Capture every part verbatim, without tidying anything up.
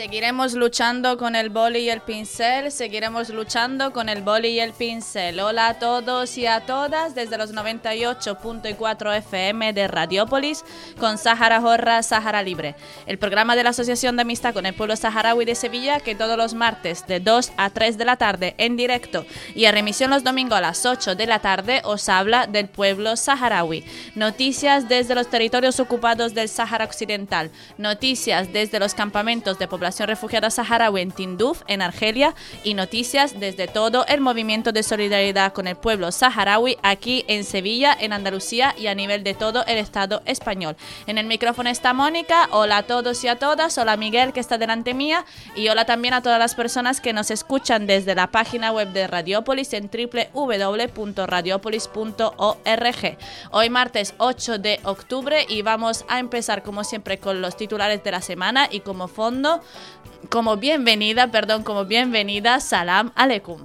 Seguiremos luchando con el boli y el pincel, seguiremos luchando con el boli y el pincel. Hola a todos y a todas desde los noventa y ocho punto cuatro F M de Radiópolis con Sahara Jorra, Sahara Libre, el programa de la Asociación de Amistad con el Pueblo Saharaui de Sevilla, que todos los martes de dos a tres de la tarde en directo y a remisión los domingos a las ocho de la tarde os habla del pueblo saharaui. Noticias desde los territorios ocupados del Sáhara Occidental, noticias desde los campamentos de población refugiada saharaui en Tinduf, en Argelia, y noticias desde todo el movimiento de solidaridad con el pueblo saharaui aquí en Sevilla, en Andalucía y a nivel de todo el Estado español. En el micrófono está Mónica. Hola a todos y a todas. Hola Miguel, que está delante mía, y hola también a todas las personas que nos escuchan desde la página web de Radiópolis en doble u doble u doble u punto radiopolis punto org. Hoy martes ocho de octubre y vamos a empezar como siempre con los titulares de la semana y como fondo, como bienvenida, perdón, como bienvenida, Salam Aleikum.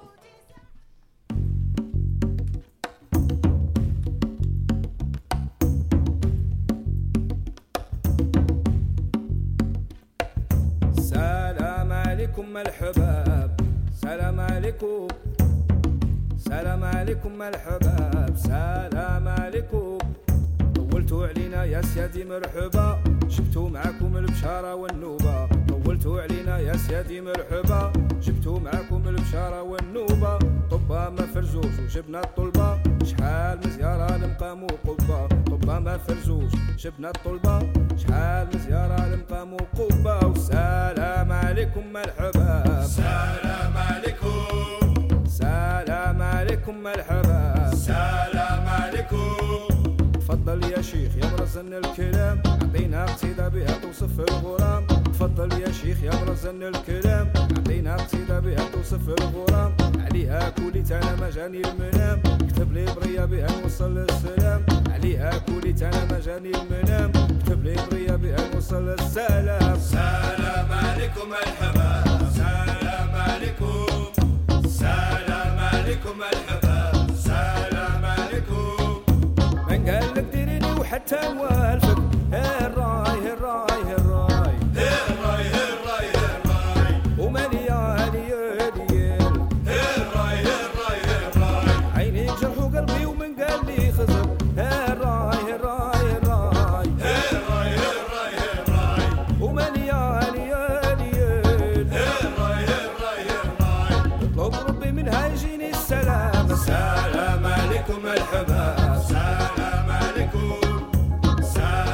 Salam Aleikum al-Habab, Salam Aleikum, Salam Aleikum al-Habab, Salam Aleikum. طولتوا علينا يا سيادي مرحبا، جبتوا معاكم البشارة والنوبة. طولتوا علينا يا سيادي مرحبا، جبتوا معاكم البشارة والنوبة. طبا ما فرزوش وجبنا الطلبة، شحال من زيارة لمقام وقبة. طبا ما فرزوش جبنا الطلبة، شحال من زيارة لمقام وقبة. والسلام عليكم مرحبا، سلام عليكم، سلام عليكم مرحبا، سلام عليكم. تفضل يا شيخ يا مرزن الكلام، عطينا قصيدة بها توصف الغرام. تفضل يا شيخ يا مرزن الكلام، عطينا قصيدة بها توصف الغرام. عليها كوليت انا ما جاني المنام، كتب لي برية بها نوصل السلام. عليها كوليت انا ما جاني المنام، كتب لي برية بها نوصل السلام. سلام عليكم الحباب، سلام عليكم، سلام عليكم الحباب، سلام عليكم. من قال لك ديريني وحتى والفك، الراي الراي الراي الراي الراي الراي ومالي يالي يالي الراي الراي الراي. عيني جرح وقلبي ومن قال لي خزر، الراي الراي الراي الراي الراي الراي ومالي يالي يالي الراي الراي الراي. اطلب ربي منها يجيني السلام. السلام عليكم الحباب، سلام عليكم، سلام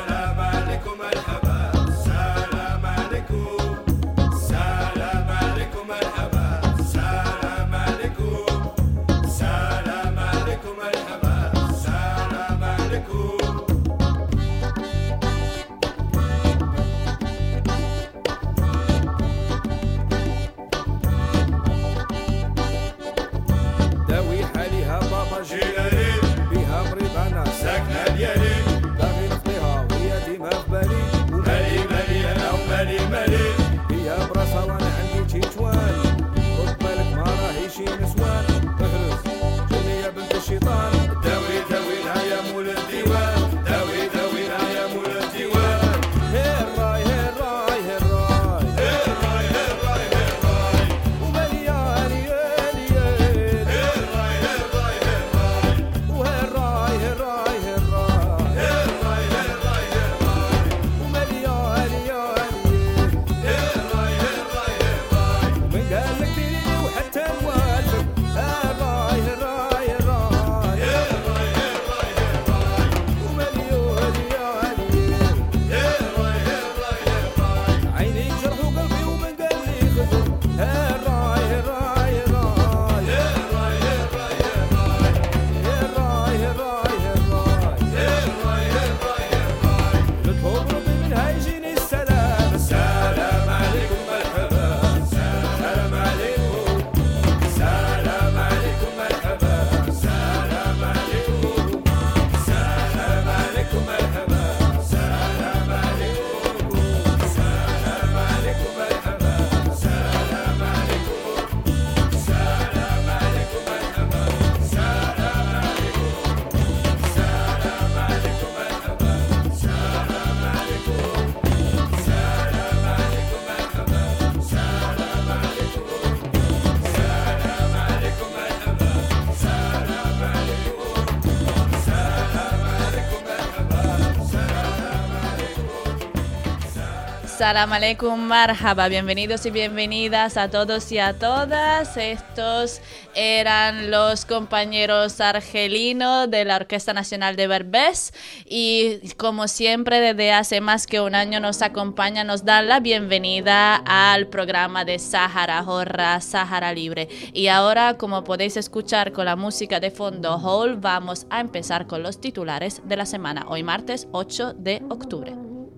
Salam aleikum, marhaba, bienvenidos y bienvenidas a todos y a todas. Estos eran los compañeros argelinos de la Orquesta Nacional de Berbés y como siempre desde hace más que un año nos acompañan, nos dan la bienvenida al programa de Sahara Horra, Sahara Libre. Y ahora, como podéis escuchar con la música de fondo Hall, vamos a empezar con los titulares de la semana, hoy martes ocho de octubre.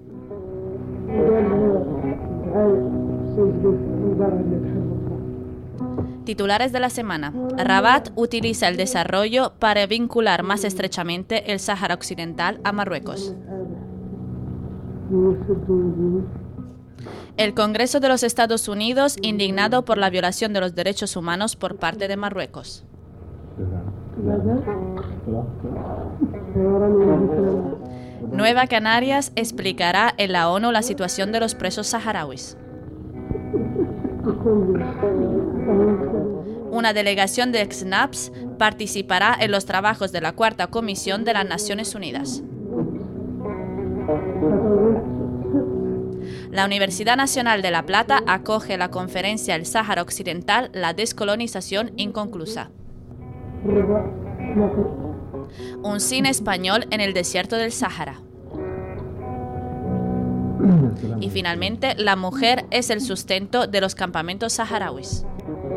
Titulares de la semana. Rabat utiliza el desarrollo para vincular más estrechamente el Sáhara Occidental a Marruecos. El Congreso de los Estados Unidos indignado por la violación de los derechos humanos por parte de Marruecos. Nueva Canarias explicará en la ONU la situación de los presos saharauis. Una delegación de C N A P S participará en los trabajos de la Cuarta Comisión de las Naciones Unidas. La Universidad Nacional de La Plata acoge la conferencia El Sáhara Occidental, la descolonización inconclusa. Un cine español en el desierto del Sáhara. Y finalmente, la mujer es el sustento de los campamentos saharauis.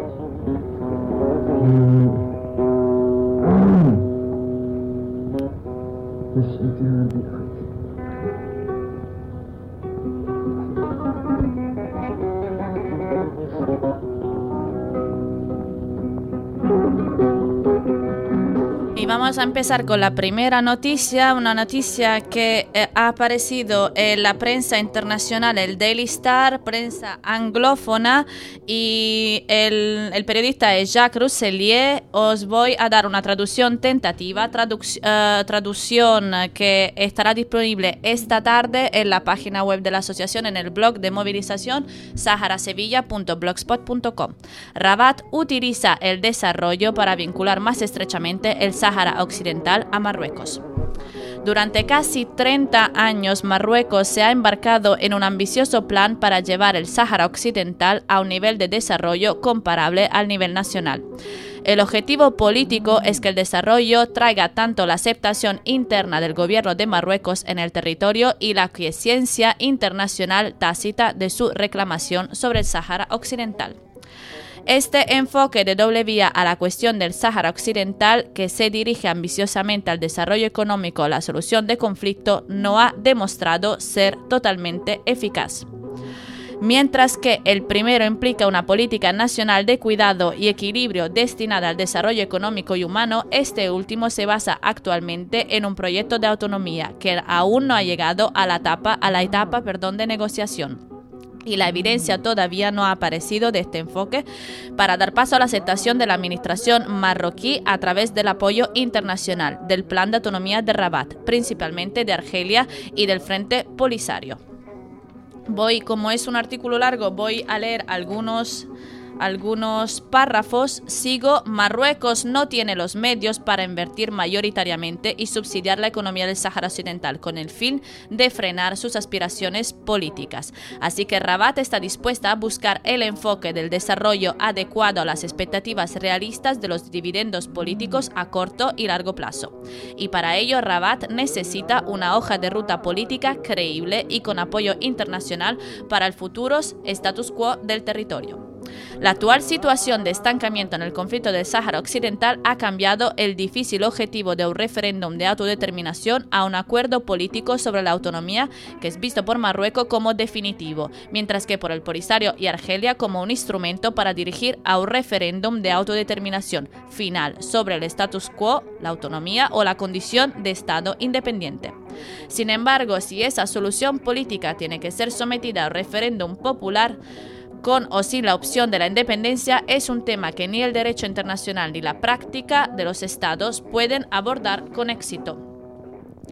Y vamos a empezar con la primera noticia, una noticia que eh, ha aparecido en la prensa internacional, el Daily Star, prensa anglófona, y el, el periodista es Jacques Rousselier. Os voy a dar una traducción tentativa, traduc uh, traducción que estará disponible esta tarde en la página web de la asociación, en el blog de movilización sahara sevilla punto blogspot punto com. Rabat utiliza el desarrollo para vincular más estrechamente el Sáhara Occidental a Marruecos. Durante casi treinta años, Marruecos se ha embarcado en un ambicioso plan para llevar el Sáhara Occidental a un nivel de desarrollo comparable al nivel nacional. El objetivo político es que el desarrollo traiga tanto la aceptación interna del gobierno de Marruecos en el territorio y la aquiescencia internacional tácita de su reclamación sobre el Sáhara Occidental. Este enfoque de doble vía a la cuestión del Sáhara Occidental, que se dirige ambiciosamente al desarrollo económico o la solución de conflicto, no ha demostrado ser totalmente eficaz. Mientras que el primero implica una política nacional de cuidado y equilibrio destinada al desarrollo económico y humano, este último se basa actualmente en un proyecto de autonomía que aún no ha llegado a la etapa, a la etapa perdón, de negociación. Y la evidencia todavía no ha aparecido de este enfoque para dar paso a la aceptación de la administración marroquí a través del apoyo internacional del Plan de Autonomía de Rabat, principalmente de Argelia y del Frente Polisario. Voy, como es un artículo largo, voy a leer algunos... Algunos párrafos. Sigo. Marruecos no tiene los medios para invertir mayoritariamente y subsidiar la economía del Sáhara Occidental con el fin de frenar sus aspiraciones políticas. Así que Rabat está dispuesta a buscar el enfoque del desarrollo adecuado a las expectativas realistas de los dividendos políticos a corto y largo plazo. Y para ello Rabat necesita una hoja de ruta política creíble y con apoyo internacional para el futuro status quo del territorio. La actual situación de estancamiento en el conflicto del Sáhara Occidental ha cambiado el difícil objetivo de un referéndum de autodeterminación a un acuerdo político sobre la autonomía que es visto por Marruecos como definitivo, mientras que por el Polisario y Argelia como un instrumento para dirigir a un referéndum de autodeterminación final sobre el status quo, la autonomía o la condición de Estado independiente. Sin embargo, si esa solución política tiene que ser sometida a un referéndum popular, con o sin la opción de la independencia, es un tema que ni el derecho internacional ni la práctica de los estados pueden abordar con éxito.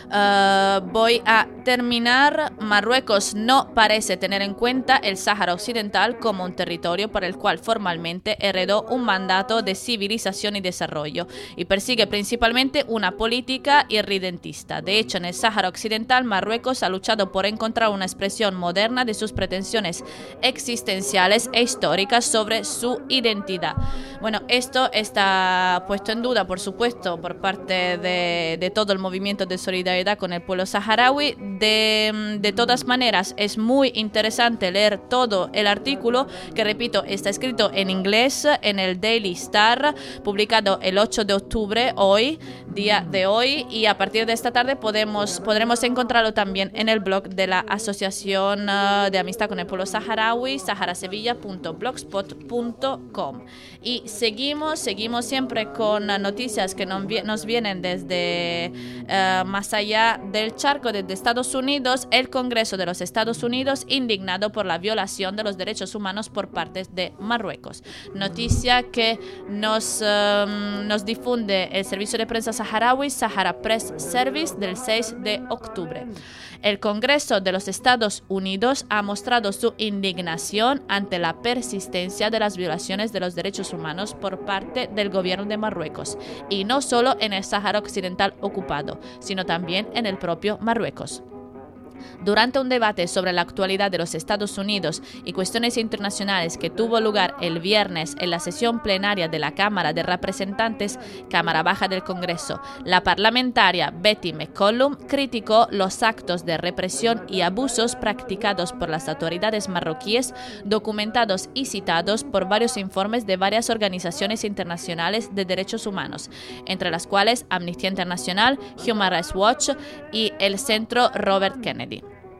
Uh, voy a terminar. Marruecos no parece tener en cuenta el Sáhara Occidental como un territorio para el cual formalmente heredó un mandato de civilización y desarrollo y persigue principalmente una política irredentista. De hecho, en el Sáhara Occidental, Marruecos ha luchado por encontrar una expresión moderna de sus pretensiones existenciales e históricas sobre su identidad. Bueno, esto está puesto en duda, por supuesto, por parte de, de todo el movimiento de solidaridad con el pueblo saharaui. De, de todas maneras, es muy interesante leer todo el artículo, que repito, está escrito en inglés en el Daily Star, publicado el ocho de octubre, hoy, día de hoy, y a partir de esta tarde podemos, podremos encontrarlo también en el blog de la Asociación uh, de Amistad con el Pueblo Saharaui, sahara sevilla punto blogspot punto com. Y seguimos, seguimos siempre con noticias que nos vienen desde uh, más allá del charco, desde Estados Unidos. El Congreso de los Estados Unidos indignado por la violación de los derechos humanos por parte de Marruecos. Noticia que nos, um, nos difunde el servicio de prensa saharaui, Sahara Press Service, del seis de octubre. El Congreso de los Estados Unidos ha mostrado su indignación ante la persistencia de las violaciones de los derechos humanos por parte del gobierno de Marruecos, y no solo en el Sáhara Occidental ocupado, sino también en el propio Marruecos. Durante un debate sobre la actualidad de los Estados Unidos y cuestiones internacionales que tuvo lugar el viernes en la sesión plenaria de la Cámara de Representantes, Cámara Baja del Congreso, la parlamentaria Betty McCollum criticó los actos de represión y abusos practicados por las autoridades marroquíes, documentados y citados por varios informes de varias organizaciones internacionales de derechos humanos, entre las cuales Amnistía Internacional, Human Rights Watch y el Centro Robert Kennedy.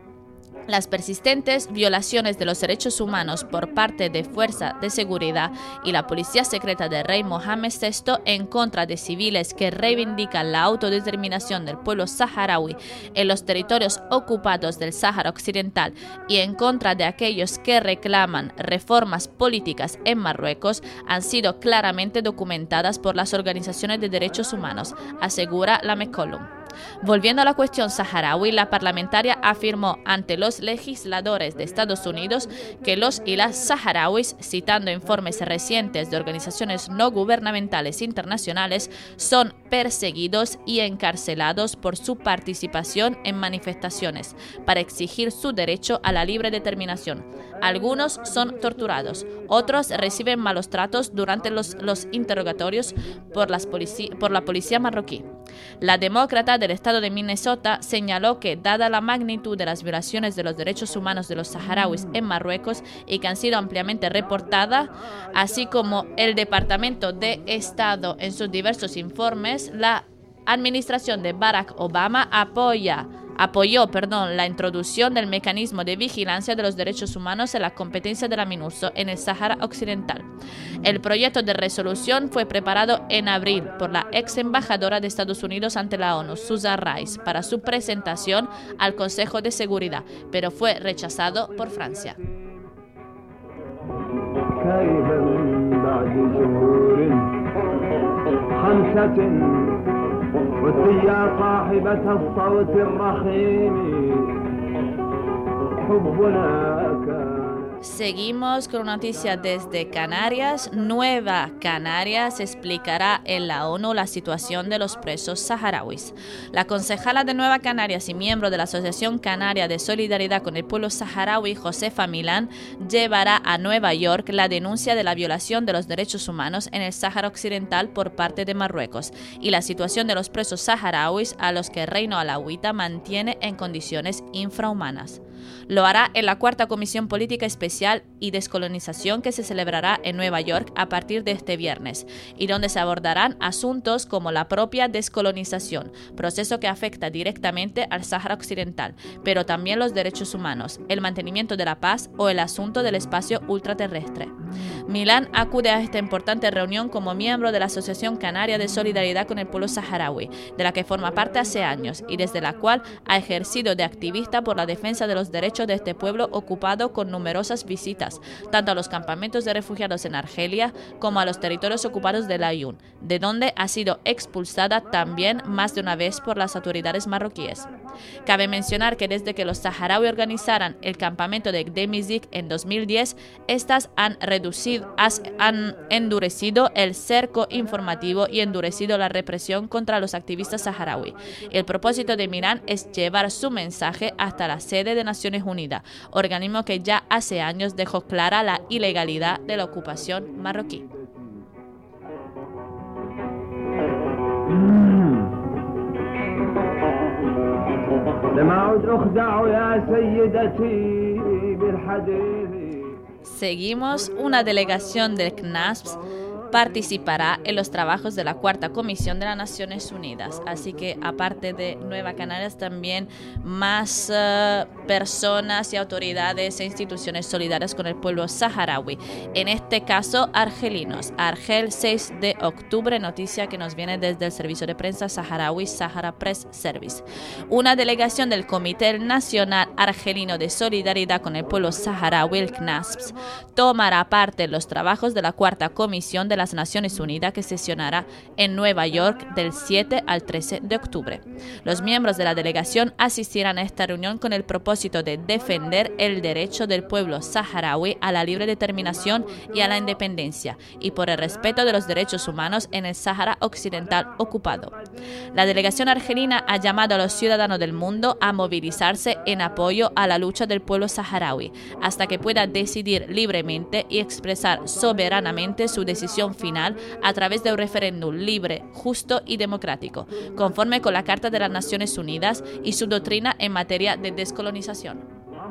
Las persistentes violaciones de los derechos humanos por parte de Fuerza de Seguridad y la Policía Secreta del Rey Mohammed sexto en contra de civiles que reivindican la autodeterminación del pueblo saharaui en los territorios ocupados del Sáhara Occidental y en contra de aquellos que reclaman reformas políticas en Marruecos han sido claramente documentadas por las organizaciones de derechos humanos, asegura la McCollum. Volviendo a la cuestión saharaui, la parlamentaria afirmó ante los legisladores de Estados Unidos que los y las saharauis, citando informes recientes de organizaciones no gubernamentales internacionales, son perseguidos y encarcelados por su participación en manifestaciones para exigir su derecho a la libre determinación. Algunos son torturados, otros reciben malos tratos durante los, los interrogatorios por, las polici- por la policía marroquí. La demócrata del estado de Minnesota señaló que, dada la magnitud de las violaciones de los derechos humanos de los saharauis en Marruecos y que han sido ampliamente reportadas, así como el Departamento de Estado en sus diversos informes, la administración de Barack Obama apoya apoyó perdón, la introducción del mecanismo de vigilancia de los derechos humanos en la competencia de la MINURSO en el Sáhara Occidental. El proyecto de resolución fue preparado en abril por la ex embajadora de Estados Unidos ante la ONU, Susan Rice, para su presentación al Consejo de Seguridad, pero fue rechazado por Francia. ويا صاحبة الصوت الرخيم حبنا كان. Seguimos con una noticia desde Canarias. Nueva Canarias explicará en la ONU la situación de los presos saharauis. La concejala de Nueva Canarias y miembro de la Asociación Canaria de Solidaridad con el Pueblo Saharaui, Josefa Milán, llevará a Nueva York la denuncia de la violación de los derechos humanos en el Sáhara Occidental por parte de Marruecos y la situación de los presos saharauis a los que el Reino alauita mantiene en condiciones infrahumanas. Lo hará en la cuarta Comisión Política Especial y Descolonización que se celebrará en Nueva York a partir de este viernes y donde se abordarán asuntos como la propia descolonización, proceso que afecta directamente al Sáhara Occidental, pero también los derechos humanos, el mantenimiento de la paz o el asunto del espacio ultraterrestre. Milán acude a esta importante reunión como miembro de la Asociación Canaria de Solidaridad con el Pueblo Saharaui, de la que forma parte hace años y desde la cual ha ejercido de activista por la defensa de los derechos de este pueblo ocupado con numerosas visitas Unidas, tanto a los campamentos de refugiados en Argelia como a los territorios ocupados del Aaiún, de donde ha sido expulsada también más de una vez por las autoridades marroquíes. Cabe mencionar que desde que los saharauis organizaran el campamento de Gdemizik en dos mil diez, estas han, reducido, han endurecido el cerco informativo y endurecido la represión contra los activistas saharauis. El propósito de Mirán es llevar su mensaje hasta la sede de Naciones Unidas, organismo que ya hace años dejó clara la ilegalidad de la ocupación marroquí. Seguimos. Una delegación del C N A S P participará en los trabajos de la Cuarta Comisión de las Naciones Unidas. Así que aparte de Nueva Canarias, también más uh, personas y autoridades e instituciones solidarias con el pueblo saharaui. En este caso, argelinos. Argel, seis de octubre, noticia que nos viene desde el servicio de prensa saharaui Sahara Press Service. Una delegación del Comité Nacional Argelino de Solidaridad con el pueblo saharaui, el C N A S P, tomará parte en los trabajos de la Cuarta Comisión de las Naciones Unidas que sesionará en Nueva York del siete al trece de octubre. Los miembros de la delegación asistirán a esta reunión con el propósito de defender el derecho del pueblo saharaui a la libre determinación y a la independencia y por el respeto de los derechos humanos en el Sáhara Occidental ocupado. La delegación argelina ha llamado a los ciudadanos del mundo a movilizarse en apoyo a la lucha del pueblo saharaui hasta que pueda decidir libremente y expresar soberanamente su decisión final a través de un referéndum libre, justo y democrático, conforme con la Carta de las Naciones Unidas y su doctrina en materia de descolonización.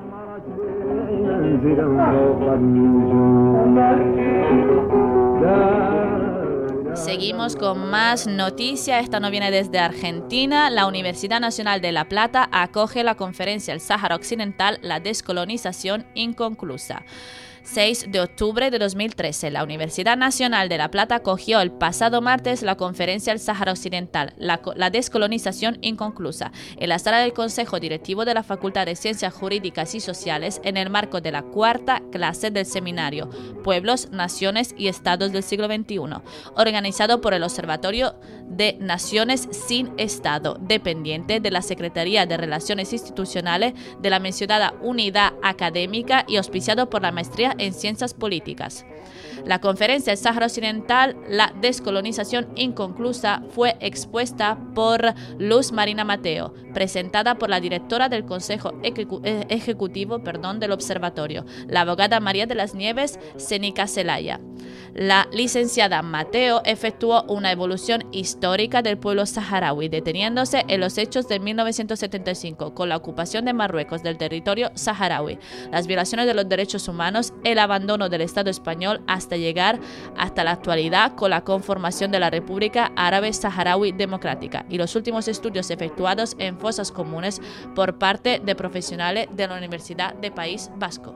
Seguimos con más noticias. Esta no viene desde Argentina. La Universidad Nacional de La Plata acoge la conferencia El Sáhara Occidental, la descolonización inconclusa. seis de octubre de dos mil trece, la Universidad Nacional de La Plata acogió el pasado martes la conferencia El Sáhara Occidental, la, la descolonización inconclusa, en la sala del Consejo Directivo de la Facultad de Ciencias Jurídicas y Sociales en el marco de la cuarta clase del seminario Pueblos, Naciones y Estados del siglo veintiuno, organizado por el Observatorio de Naciones sin Estado, dependiente de la Secretaría de Relaciones Institucionales de la mencionada unidad académica y auspiciado por la maestría en Ciencias Políticas. La conferencia El Sáhara Occidental, la descolonización inconclusa, fue expuesta por Luz Marina Mateo, presentada por la directora del Consejo Ejecu- Ejecutivo perdón, del Observatorio, la abogada María de las Nieves Senica Celaya. La licenciada Mateo efectuó una evolución histórica del pueblo saharaui, deteniéndose en los hechos de mil novecientos setenta y cinco, con la ocupación de Marruecos del territorio saharaui, las violaciones de los derechos humanos, el abandono del Estado español hasta llegar hasta la actualidad con la conformación de la República Árabe Saharaui Democrática y los últimos estudios efectuados en fosas comunes por parte de profesionales de la Universidad de País Vasco.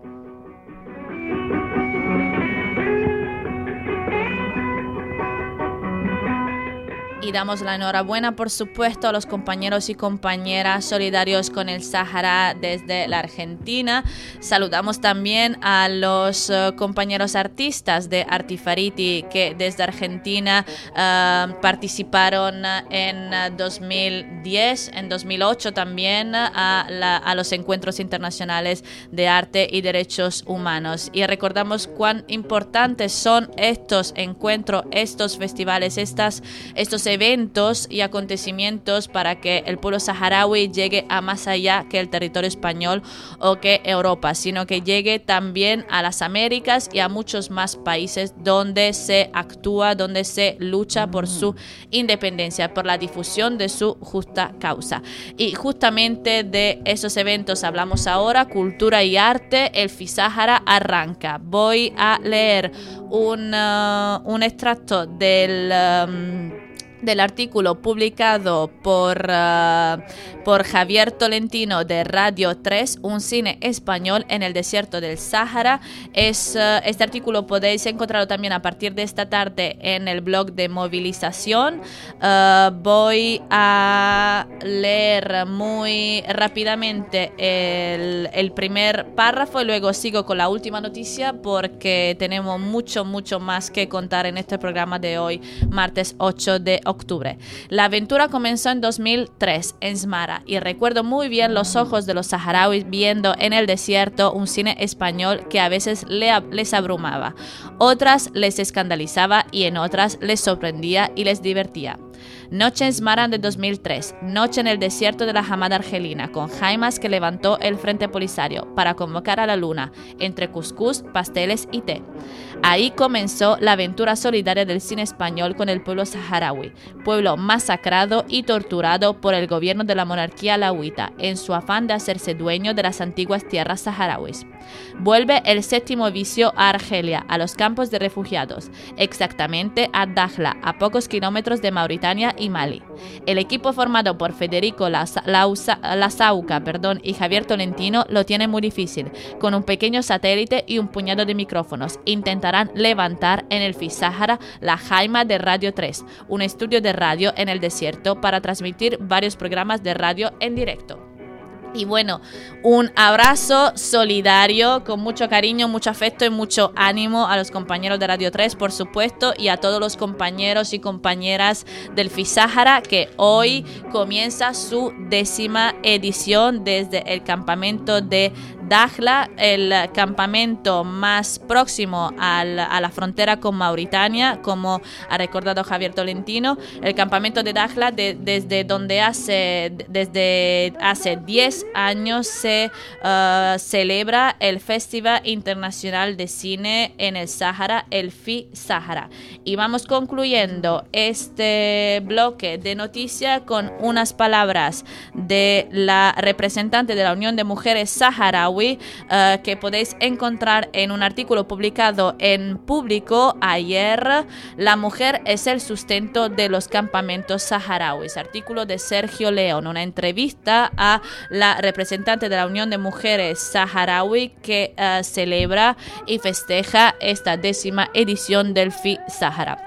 Y damos la enhorabuena, por supuesto, a los compañeros y compañeras solidarios con el Sáhara desde la Argentina. Saludamos también a los uh, compañeros artistas de Artifariti que desde Argentina uh, participaron en uh, dos mil diez, en dos mil ocho también uh, a, la, a los encuentros internacionales de arte y derechos humanos. Y recordamos cuán importantes son estos encuentros, estos festivales, estas, estos eventos eventos y acontecimientos para que el pueblo saharaui llegue a más allá que el territorio español o que Europa, sino que llegue también a las Américas y a muchos más países donde se actúa, donde se lucha por su independencia, por la difusión de su justa causa. Y justamente de esos eventos hablamos ahora, cultura y arte. El FISáhara arranca. Voy a leer un, uh, un extracto del... Um, del artículo publicado por, uh, por Javier Tolentino de Radio tres, un cine español en el desierto del Sáhara. Es, uh, este artículo podéis encontrarlo también a partir de esta tarde en el blog de Movilización. Uh, voy a leer muy rápidamente el, el primer párrafo y luego sigo con la última noticia porque tenemos mucho, mucho más que contar en este programa de hoy, martes ocho de octubre. La aventura comenzó en dos mil tres en Smara y recuerdo muy bien los ojos de los saharauis viendo en el desierto un cine español que a veces les abrumaba, otras les escandalizaba y en otras les sorprendía y les divertía. Noche en Smara de dos mil tres, noche en el desierto de la Hamada argelina, con jaimas que levantó el Frente Polisario para convocar a la luna, entre cuscús, pasteles y té. Ahí comenzó la aventura solidaria del cine español con el pueblo saharaui, pueblo masacrado y torturado por el gobierno de la monarquía alauita, en su afán de hacerse dueño de las antiguas tierras saharauis. Vuelve el séptimo vicio a Argelia, a los campos de refugiados, exactamente a Dakhla, a pocos kilómetros de Mauritania y Mali. El equipo formado por Federico Lasauca perdón, y Javier Tolentino lo tiene muy difícil. Con un pequeño satélite y un puñado de micrófonos, intentarán levantar en el Fi-Sahara la Jaima de Radio tres, un estudio de radio en el desierto para transmitir varios programas de radio en directo. Y bueno, un abrazo solidario con mucho cariño, mucho afecto y mucho ánimo a los compañeros de Radio tres, por supuesto, y a todos los compañeros y compañeras del Fi-Sahara, que hoy comienza su décima edición desde el campamento de Dakhla, el campamento más próximo al, a la frontera con Mauritania, como ha recordado Javier Tolentino. El campamento de Dakhla, de, desde donde hace, desde hace diez años se uh, celebra el Festival Internacional de Cine en el Sáhara, el Fi-Sahara. Y vamos concluyendo este bloque de noticias con unas palabras de la representante de la Unión de Mujeres Saharaui uh, que podéis encontrar en un artículo publicado en Público ayer. La mujer es el sustento de los campamentos saharauis. Artículo de Sergio León, una entrevista a la representante de la Unión de Mujeres Saharaui que uh, celebra y festeja esta décima edición del Fi-Sahara.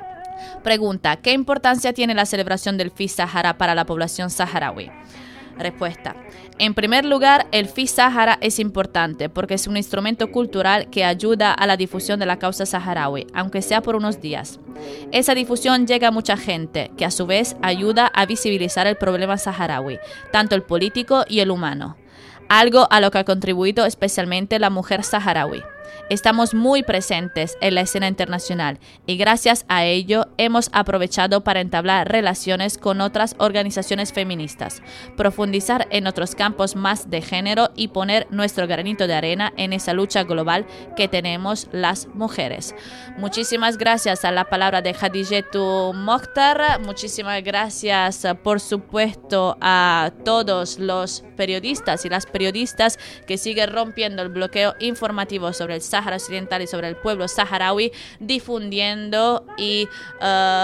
Pregunta: ¿qué importancia tiene la celebración del Fi-Sahara para la población saharaui? Respuesta: en primer lugar, el Fi-Sahara es importante porque es un instrumento cultural que ayuda a la difusión de la causa saharaui, aunque sea por unos días. Esa difusión llega a mucha gente, que a su vez ayuda a visibilizar el problema saharaui, tanto el político y el humano, algo a lo que ha contribuido especialmente la mujer saharaui. Estamos muy presentes en la escena internacional y gracias a ello hemos aprovechado para entablar relaciones con otras organizaciones feministas, profundizar en otros campos más de género y poner nuestro granito de arena en esa lucha global que tenemos las mujeres. Muchísimas gracias a la palabra de Khadijetu Mokhtar, muchísimas gracias por supuesto a todos los periodistas y las periodistas que siguen rompiendo el bloqueo informativo sobre el Sáhara Occidental y sobre el pueblo saharaui, difundiendo y uh,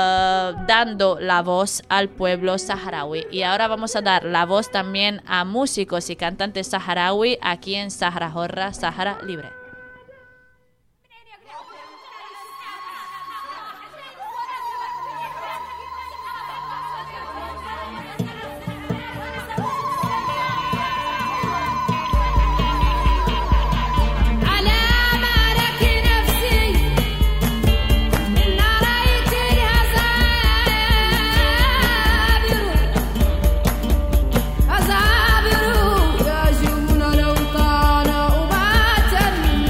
dando la voz al pueblo saharaui. Y ahora vamos a dar la voz también a músicos y cantantes saharaui aquí en Sahara Horra, Sahara Libre. أزعبروا يا جبنا لو كان وباتن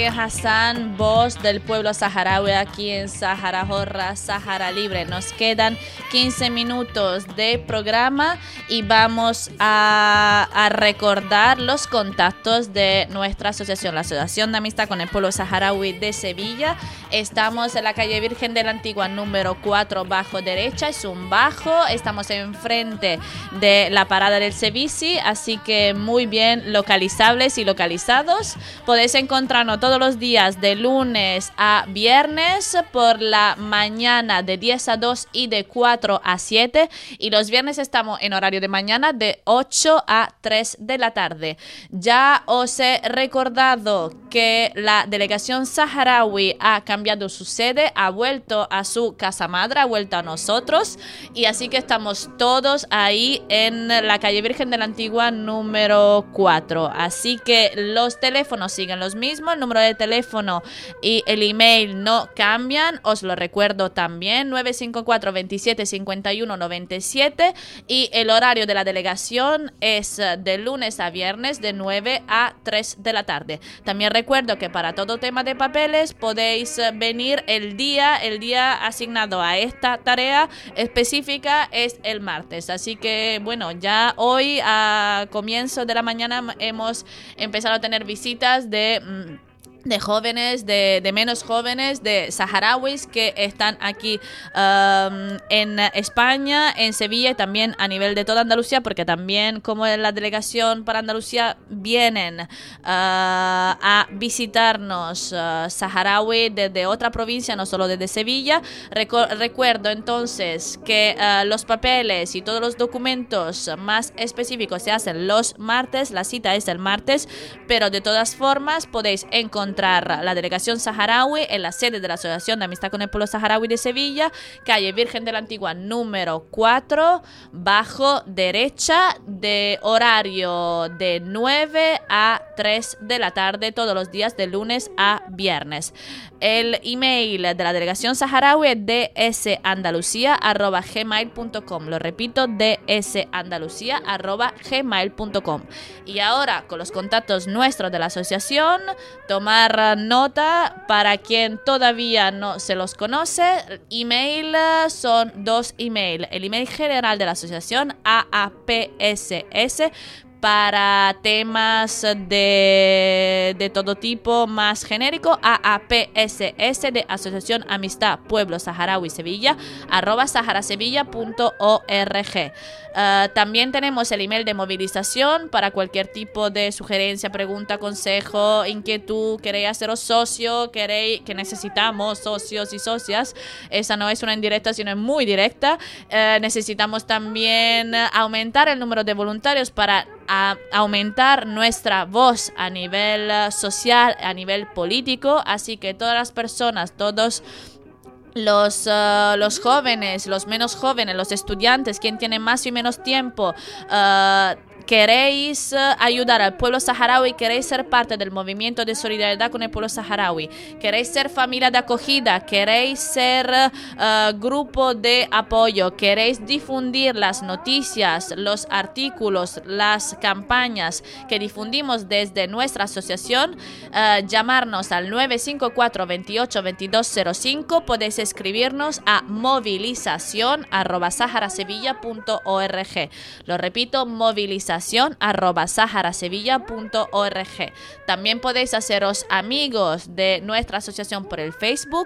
Brian Hassan, voz del pueblo saharaui aquí en Sahara Horra, Sahara Libre. Nos quedan quince minutos de programa y vamos a, a recordar los contactos de nuestra asociación, la Asociación de Amistad con el Pueblo Saharaui de Sevilla. Estamos en la calle Virgen de la Antigua número cuatro, bajo derecha, es un bajo. Estamos enfrente de la parada del Sevici, así que muy bien localizables y localizados. Podéis encontrarnos todos los días de lunes a viernes por la mañana de diez a dos y de cuatro a siete, y los viernes estamos en horario de mañana de ocho a tres de la tarde. Ya os he recordado que la delegación saharaui ha cambiado su sede, ha vuelto a su casa madre, ha vuelto a nosotros, y así que estamos todos ahí en la calle Virgen de la Antigua número cuatro. Así que los teléfonos siguen los mismos, el número de teléfono y el email no cambian, os lo recuerdo también, nueve cinco cuatro, veintisiete cincuenta y uno noventa y siete, y el horario de la delegación es de lunes a viernes de nueve a tres de la tarde. También recuerdo que para todo tema de papeles podéis venir el día, el día asignado a esta tarea específica es el martes, así que bueno, ya hoy a comienzo de la mañana hemos empezado a tener visitas de mmm, de jóvenes, de, de menos jóvenes, de saharauis que están aquí um, en España, en Sevilla y también a nivel de toda Andalucía, porque también como en la delegación para Andalucía vienen uh, a visitarnos uh, saharaui desde otra provincia, no solo desde Sevilla. Recu- recuerdo entonces que uh, los papeles y todos los documentos más específicos se hacen los martes, la cita es el martes, pero de todas formas podéis encontrar la delegación saharaui en la sede de la Asociación de Amistad con el Pueblo Saharaui de Sevilla, calle Virgen de la Antigua número cuatro, bajo derecha, de horario de nueve a tres de la tarde, todos los días de lunes a viernes. El email de la delegación saharaui es d s andalucía arroba gmail punto com. Lo repito, d s andalucía arroba gmail punto com. Y ahora, con los contactos nuestros de la asociación, tomar nota para quien todavía no se los conoce. Email son dos emails. El email general de la asociación, A A P S S, para temas de, de todo tipo más genérico, A A P S S de Asociación Amistad Pueblo Saharaui Sevilla, arroba saharasevilla punto org. Uh, también tenemos el email de movilización para cualquier tipo de sugerencia, pregunta, consejo, inquietud, queréis haceros socio, queréis que necesitamos socios y socias. Esa no es una indirecta, sino es muy directa. Uh, necesitamos también aumentar el número de voluntarios para a aumentar nuestra voz a nivel uh, social, a nivel político, así que todas las personas, todos los, uh, los jóvenes, los menos jóvenes, los estudiantes, quien tiene más y menos tiempo, uh, queréis ayudar al pueblo saharaui, queréis ser parte del movimiento de solidaridad con el pueblo saharaui, queréis ser familia de acogida, queréis ser uh, grupo de apoyo, queréis difundir las noticias, los artículos, las campañas que difundimos desde nuestra asociación, uh, llamarnos al nueve cinco cuatro, veintiocho, veintidós cero cinco, podéis escribirnos a movilización arroba saharasevilla punto org. Lo repito, movilización arroba saharasevilla punto org. También podéis haceros amigos de nuestra asociación por el Facebook,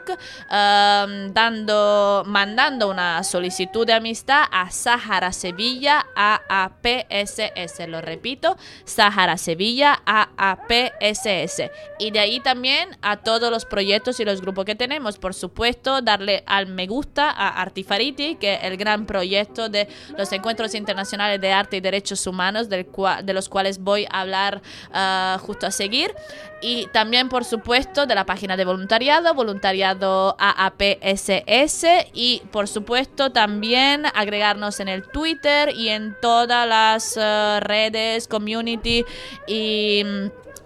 um, dando, mandando una solicitud de amistad a Sahara Sevilla A A P S S. Lo repito, Sahara Sevilla A A P S S. Y de ahí también a todos los proyectos y los grupos que tenemos. Por supuesto, darle al me gusta a Artifariti, que es el gran proyecto de los encuentros internacionales de arte y derechos humanos, del cual, de los cuales voy a hablar uh, justo a seguir. Y también, por supuesto, de la página de voluntariado, voluntariado A A P S S, y por supuesto también agregarnos en el Twitter y en todas las uh, redes, community y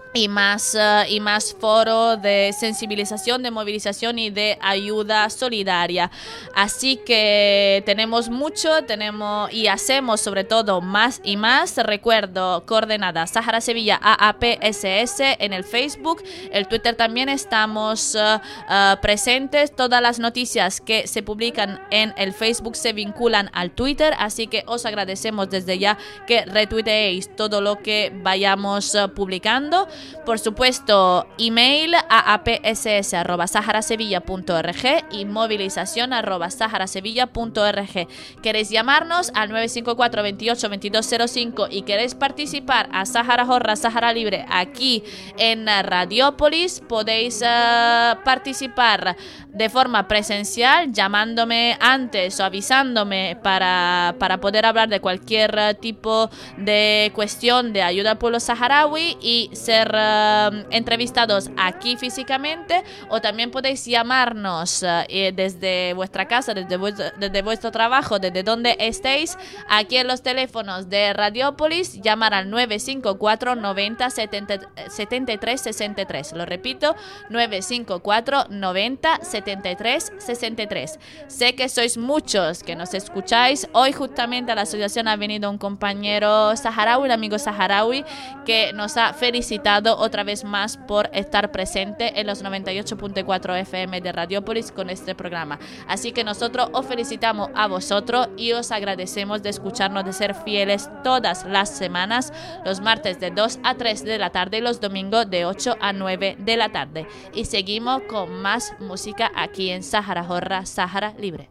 y más uh, y más foro de sensibilización, de movilización y de ayuda solidaria. Así que tenemos mucho, tenemos y hacemos sobre todo más y más. Recuerdo, coordenadas Sahara Sevilla A A P S S en el Facebook, el Twitter también estamos uh, uh, presentes. Todas las noticias que se publican en el Facebook se vinculan al Twitter, así que os agradecemos desde ya que retuiteéis todo lo que vayamos uh, publicando. Por supuesto, email a apss arroba saharasevilla punto org y movilización arroba saharasevilla punto org. ¿Queréis llamarnos al nueve cinco cuatro, veintiocho, veintidós cero cinco y queréis participar a Sahara Jorra, Sahara Libre aquí en Radiópolis? Podéis uh, participar de forma presencial llamándome antes o avisándome para, para poder hablar de cualquier tipo de cuestión de ayuda al pueblo saharaui y ser uh, entrevistados aquí físicamente, o también podéis llamarnos uh, desde vuestra casa, desde vuestro, desde vuestro trabajo, desde donde estéis, aquí en los teléfonos de Radiópolis, llamar al nueve cinco cuatro, noventa, setenta, setenta y tres, sesenta y tres. Lo repito, nueve cinco cuatro, noventa, setenta y tres, sesenta y tres. Sé que sois muchos que nos escucháis. Hoy justamente a la asociación ha venido un compañero saharaui, un amigo saharaui, que nos ha felicitado otra vez más por estar presente en los noventa y ocho punto cuatro F M de Radiópolis con este programa. Así que nosotros os felicitamos a vosotros y os agradecemos de escucharnos, de ser fieles todas las semanas, los martes de dos a tres de la tarde y los domingos de ocho a nueve de la tarde. Y seguimos con más música aquí en Sahara Jorra, Sahara Libre.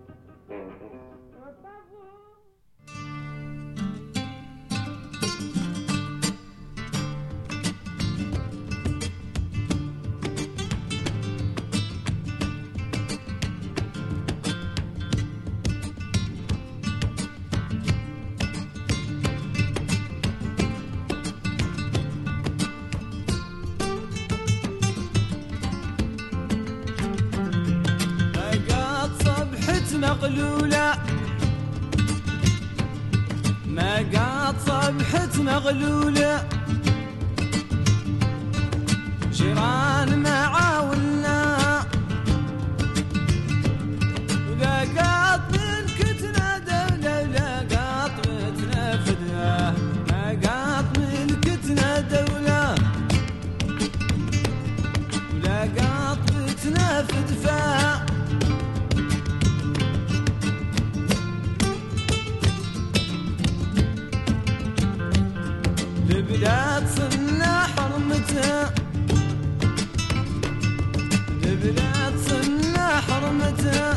مغلولة ما قاد صبحت مغلولة جيران معاولنا ولا قاد ملكتنا دولة ولا قاد ملكتنا فدوة ما قاد ملكتنا دولة ولا قاد ملكتنا فدفاع لبلاد صنا حرمتها لبلاد صنا حرمتها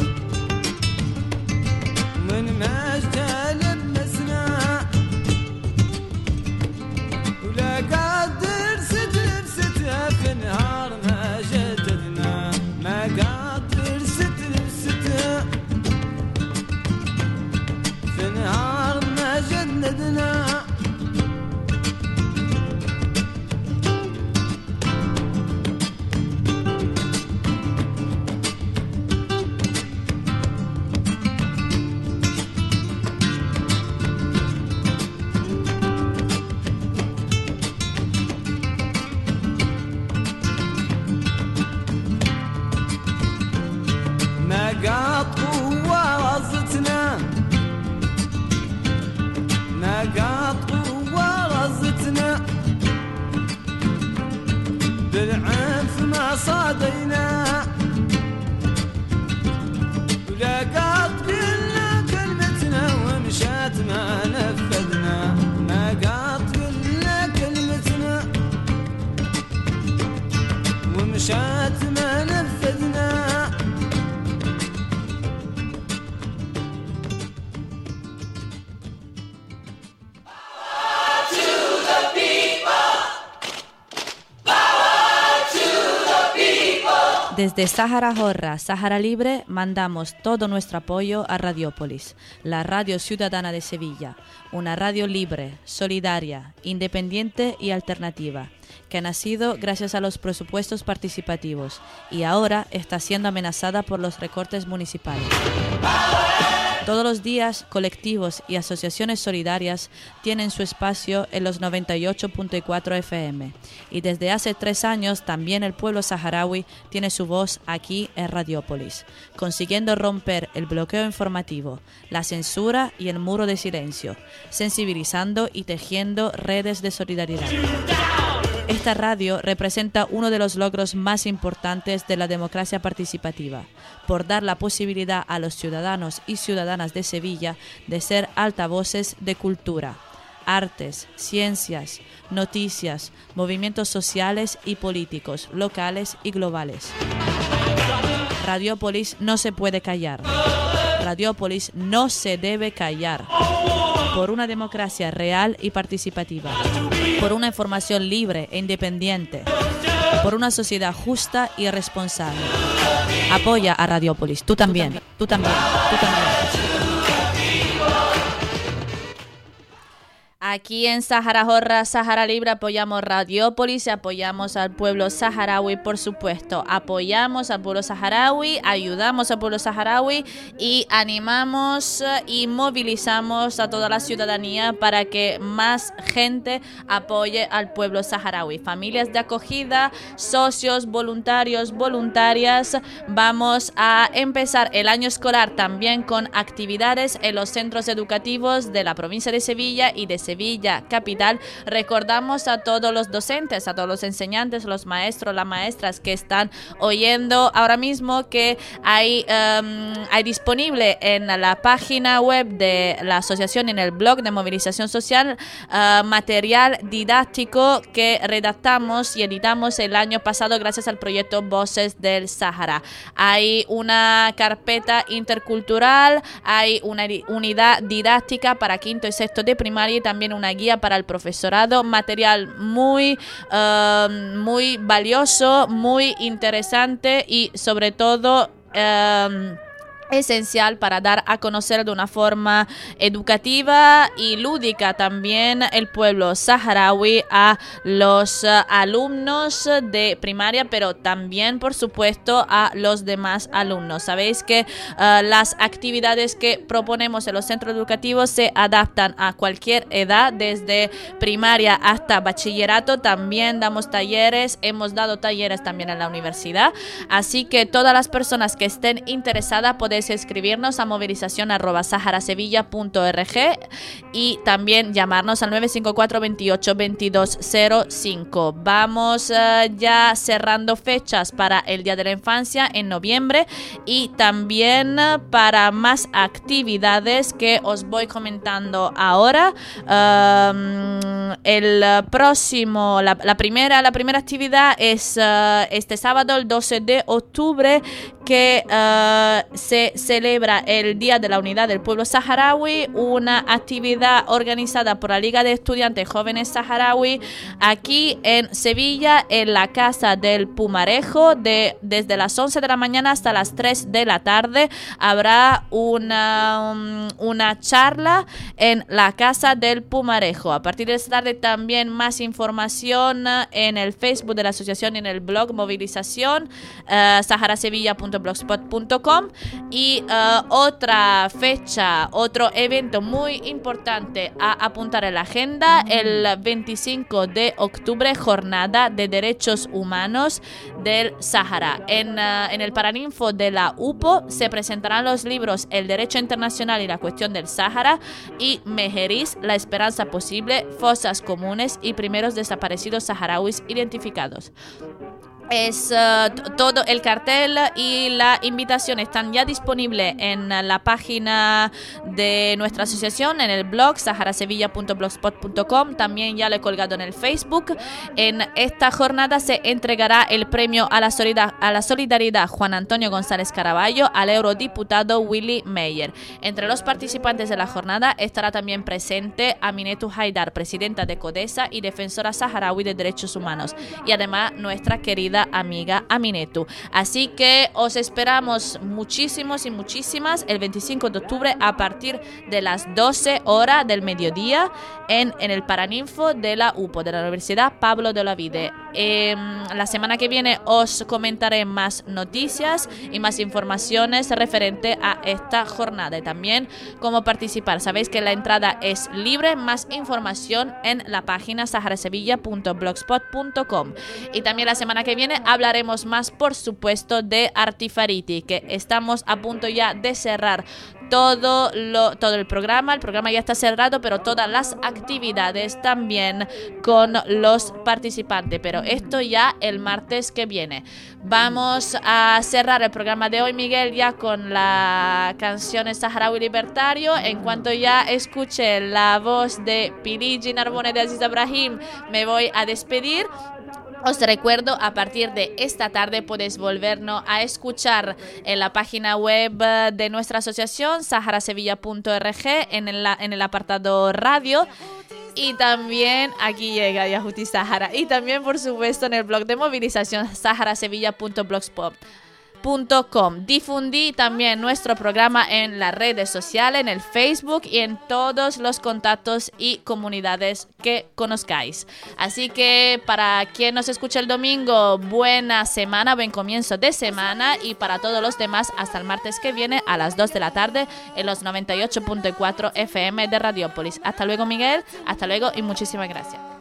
من مجدها لبسنا ولا قادر ست لبستها في نهار ما جددنا ما قادر ست لبستها في نهار ما جددنا صادينا ولا قاد قلنا كلمتنا ومشات ما نفذنا ما قاد قلنا كلمتنا ومشات ما نفذنا Desde Sahara Jorra, Sahara Libre, mandamos todo nuestro apoyo a Radiópolis, la radio ciudadana de Sevilla, una radio libre, solidaria, independiente y alternativa, que ha nacido gracias a los presupuestos participativos y ahora está siendo amenazada por los recortes municipales. Todos los días, colectivos y asociaciones solidarias tienen su espacio en los noventa y ocho punto cuatro F M. Y desde hace tres años también el pueblo saharaui tiene su voz aquí en Radiópolis, consiguiendo romper el bloqueo informativo, la censura y el muro de silencio, sensibilizando y tejiendo redes de solidaridad. Esta radio representa uno de los logros más importantes de la democracia participativa, por dar la posibilidad a los ciudadanos y ciudadanas de Sevilla de ser altavoces de cultura, artes, ciencias, noticias, movimientos sociales y políticos, locales y globales. Radiópolis no se puede callar. Radiópolis no se debe callar. Por una democracia real y participativa. Por una información libre e independiente. Por una sociedad justa y responsable. Apoya a Radiópolis. Tú también. Tú también. Tú también. Aquí en Sahara Jorra, Sahara Libre, apoyamos Radiópolis y apoyamos al pueblo saharaui, por supuesto. Apoyamos al pueblo saharaui, ayudamos al pueblo saharaui y animamos y movilizamos a toda la ciudadanía para que más gente apoye al pueblo saharaui. Familias de acogida, socios, voluntarios, voluntarias. Vamos a empezar el año escolar también con actividades en los centros educativos de la provincia de Sevilla y de Sevilla Sevilla capital. Recordamos a todos los docentes, a todos los enseñantes, los maestros, las maestras que están oyendo ahora mismo que hay, um, hay disponible en la página web de la asociación, en el blog de movilización social, uh, material didáctico que redactamos y editamos el año pasado gracias al proyecto Voces del Sahara. Hay una carpeta intercultural, hay una unidad didáctica para quinto y sexto de primaria y también una guía para el profesorado, material muy, uh, muy valioso, muy interesante y sobre todo Uh, esencial para dar a conocer de una forma educativa y lúdica también el pueblo saharaui a los uh, alumnos de primaria, pero también por supuesto a los demás alumnos. Sabéis que uh, las actividades que proponemos en los centros educativos se adaptan a cualquier edad, desde primaria hasta bachillerato. También damos talleres, hemos dado talleres también en la universidad, así que todas las personas que estén interesadas podéis escribirnos a movilización arroba saharasevilla punto org y también llamarnos al nueve cinco cuatro, veintiocho, veintidós cero cinco. Vamos uh, ya cerrando fechas para el Día de la Infancia en noviembre y también uh, para más actividades que os voy comentando ahora. Um, el próximo, la, la, primera, la primera actividad es uh, este sábado, el doce de octubre, que uh, se celebra el Día de la Unidad del Pueblo Saharaui, una actividad organizada por la Liga de Estudiantes Jóvenes Saharaui aquí en Sevilla, en la Casa del Pumarejo, de, desde las once de la mañana hasta las tres de la tarde. Habrá una, um, una charla en la Casa del Pumarejo. A partir de esta tarde también más información en el Facebook de la asociación y en el blog Movilización, uh, saharasevilla punto blogspot punto com. Y uh, otra fecha, otro evento muy importante a apuntar en la agenda, el veinticinco de octubre, Jornada de Derechos Humanos del Sahara. En, uh, en el Paraninfo de la U P O se presentarán los libros El Derecho Internacional y la Cuestión del Sahara y Mejeris, La Esperanza Posible, Fosas Comunes y Primeros Desaparecidos Saharauis Identificados. Es uh, todo el cartel y la invitación están ya disponibles en la página de nuestra asociación, en el blog saharasevilla punto blogspot punto com. También ya lo he colgado en el Facebook. En esta jornada se entregará el premio a la, solida- a la solidaridad Juan Antonio González Caraballo al eurodiputado Willy Meyer. Entre los participantes de la jornada estará también presente Aminetu Haidar, presidenta de CODESA y defensora saharaui de derechos humanos, y además nuestra querida amiga Aminetu. Así que os esperamos muchísimos y muchísimas el veinticinco de octubre a partir de las doce horas del mediodía en, en el Paraninfo de la U P O, de la Universidad Pablo de Olavide. Eh, la semana que viene os comentaré más noticias y más informaciones referente a esta jornada y también cómo participar. Sabéis que la entrada es libre, más información en la página saharasevilla punto blogspot punto com. Y también la semana que viene hablaremos más, por supuesto, de Artifariti, que estamos a punto ya de cerrar todo, lo, todo el programa. El programa ya está cerrado, pero todas las actividades también con los participantes. Pero esto ya el martes que viene. Vamos a cerrar el programa de hoy, Miguel, ya con la canción Saharaui Libertario. En cuanto ya escuche la voz de Piligi Narbone de Aziz Ibrahim, me voy a despedir. Os recuerdo, a partir de esta tarde podéis volvernos a escuchar en la página web de nuestra asociación, saharasevilla punto org, en el, en el apartado radio. Y también, aquí llega Yahuti Sahara. Y también, por supuesto, en el blog de movilización, saharasevilla punto blogspot punto com. Difundí también nuestro programa en las redes sociales, en el Facebook y en todos los contactos y comunidades que conozcáis. Así que para quien nos escucha el domingo, buena semana, buen comienzo de semana, y para todos los demás, hasta el martes que viene a las dos de la tarde en los noventa y ocho punto cuatro F M de Radiópolis. Hasta luego, Miguel, hasta luego y muchísimas gracias.